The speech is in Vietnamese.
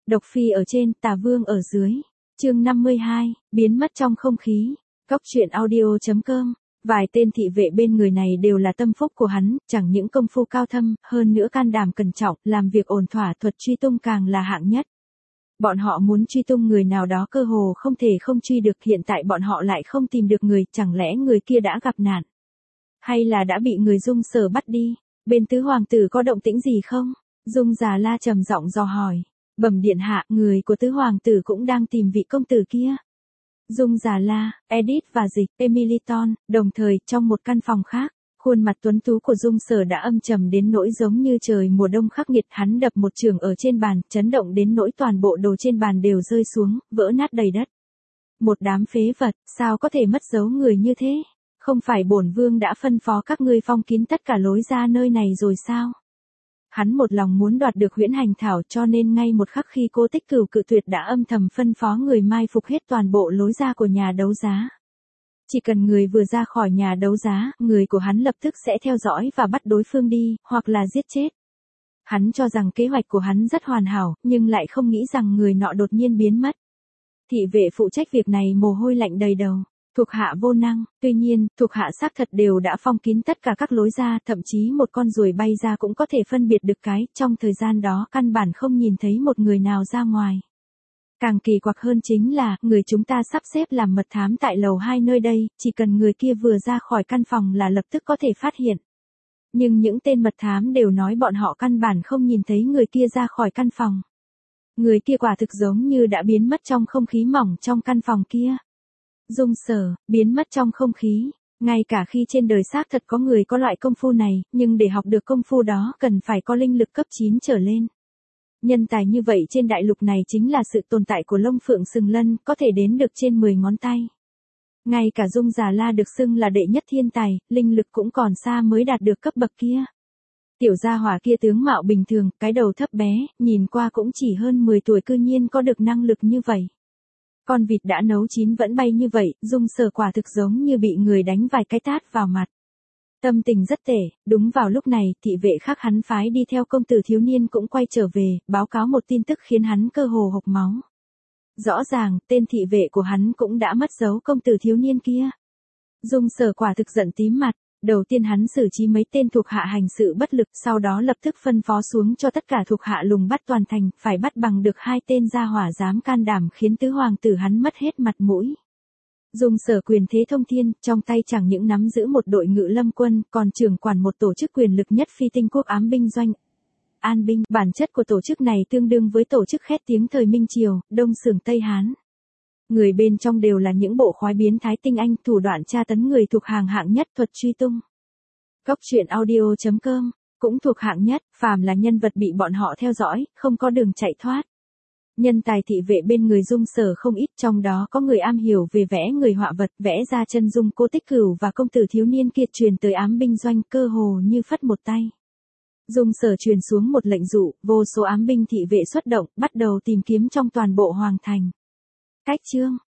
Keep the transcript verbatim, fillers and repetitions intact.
Độc phi ở trên, tà vương ở dưới. Chương năm mươi hai, biến mất trong không khí. Góc truyện audio chấm com. Vài tên thị vệ bên người này đều là tâm phúc của hắn, chẳng những công phu cao thâm, hơn nữa can đảm cẩn trọng, làm việc ổn thỏa, thuật truy tung càng là hạng nhất. Bọn họ muốn truy tung người nào đó cơ hồ không thể không truy được, hiện tại bọn họ lại không tìm được người, chẳng lẽ người kia đã gặp nạn? Hay là đã bị người Dung Sở bắt đi? Bên tứ hoàng tử có động tĩnh gì không? Dung Già La trầm giọng dò hỏi. Bẩm điện hạ, người của tứ hoàng tử cũng đang tìm vị công tử kia. Dung Già La, Edith và Dịch, Emiliton, đồng thời, trong một căn phòng khác, khuôn mặt tuấn tú của Dung Sở đã âm trầm đến nỗi giống như trời mùa đông khắc nghiệt, hắn đập một chưởng ở trên bàn, chấn động đến nỗi toàn bộ đồ trên bàn đều rơi xuống, vỡ nát đầy đất. Một đám phế vật, sao có thể mất dấu người như thế? Không phải bổn vương đã phân phó các ngươi phong kín tất cả lối ra nơi này rồi sao? Hắn một lòng muốn đoạt được huyễn hành thảo, cho nên ngay một khắc khi Cố Tích Cửu cự tuyệt đã âm thầm phân phó người mai phục hết toàn bộ lối ra của nhà đấu giá. Chỉ cần người vừa ra khỏi nhà đấu giá, người của hắn lập tức sẽ theo dõi và bắt đối phương đi, hoặc là giết chết. Hắn cho rằng kế hoạch của hắn rất hoàn hảo, nhưng lại không nghĩ rằng người nọ đột nhiên biến mất. Thị vệ phụ trách việc này mồ hôi lạnh đầy đầu. Thuộc hạ vô năng, tuy nhiên, thuộc hạ xác thật đều đã phong kín tất cả các lối ra, thậm chí một con ruồi bay ra cũng có thể phân biệt được cái, trong thời gian đó căn bản không nhìn thấy một người nào ra ngoài. Càng kỳ quặc hơn chính là, người chúng ta sắp xếp làm mật thám tại lầu hai nơi đây, chỉ cần người kia vừa ra khỏi căn phòng là lập tức có thể phát hiện. Nhưng những tên mật thám đều nói bọn họ căn bản không nhìn thấy người kia ra khỏi căn phòng. Người kia quả thực giống như đã biến mất trong không khí mỏng trong căn phòng kia. Dung Sở, biến mất trong không khí. Ngay cả khi trên đời xác thật có người có loại công phu này, nhưng để học được công phu đó cần phải có linh lực cấp chín trở lên. Nhân tài như vậy trên đại lục này chính là sự tồn tại của Long Phượng Sừng Lân, có thể đếm được trên mười ngón tay. Ngay cả Dung Già La được xưng là đệ nhất thiên tài, linh lực cũng còn xa mới đạt được cấp bậc kia. Tiểu gia hỏa kia tướng mạo bình thường, cái đầu thấp bé, nhìn qua cũng chỉ hơn mười tuổi, cư nhiên có được năng lực như vậy. Con vịt đã nấu chín vẫn bay như vậy, Dung Sở quả thực giống như bị người đánh vài cái tát vào mặt. Tâm tình rất tệ, đúng vào lúc này, thị vệ khác hắn phái đi theo công tử thiếu niên cũng quay trở về, báo cáo một tin tức khiến hắn cơ hồ hộc máu. Rõ ràng, tên thị vệ của hắn cũng đã mất dấu công tử thiếu niên kia. Dung Sở quả thực giận tím mặt. Đầu tiên hắn xử trí mấy tên thuộc hạ hành sự bất lực, sau đó lập tức phân phó xuống cho tất cả thuộc hạ lùng bắt toàn thành, phải bắt bằng được hai tên gia hỏa dám can đảm khiến tứ hoàng tử hắn mất hết mặt mũi. Dung Sở quyền thế thông thiên, trong tay chẳng những nắm giữ một đội ngự lâm quân, còn trưởng quản một tổ chức quyền lực nhất phi tinh quốc ám binh doanh. An binh, bản chất của tổ chức này tương đương với tổ chức khét tiếng thời Minh Triều, Đông Xưởng Tây Hán. Người bên trong đều là những bộ khoái biến thái tinh anh, thủ đoạn tra tấn người thuộc hàng hạng nhất, thuật truy tung. Góc truyện audio chấm com, cũng thuộc hạng nhất, phàm là nhân vật bị bọn họ theo dõi, không có đường chạy thoát. Nhân tài thị vệ bên người Dung Sở không ít, trong đó có người am hiểu về vẽ người họa vật, vẽ ra chân dung Cố Tích Cửu và công tử thiếu niên kia truyền tới ám binh doanh, cơ hồ như phất một tay. Dung Sở truyền xuống một lệnh dụ, vô số ám binh thị vệ xuất động, bắt đầu tìm kiếm trong toàn bộ hoàng thành. Cách chương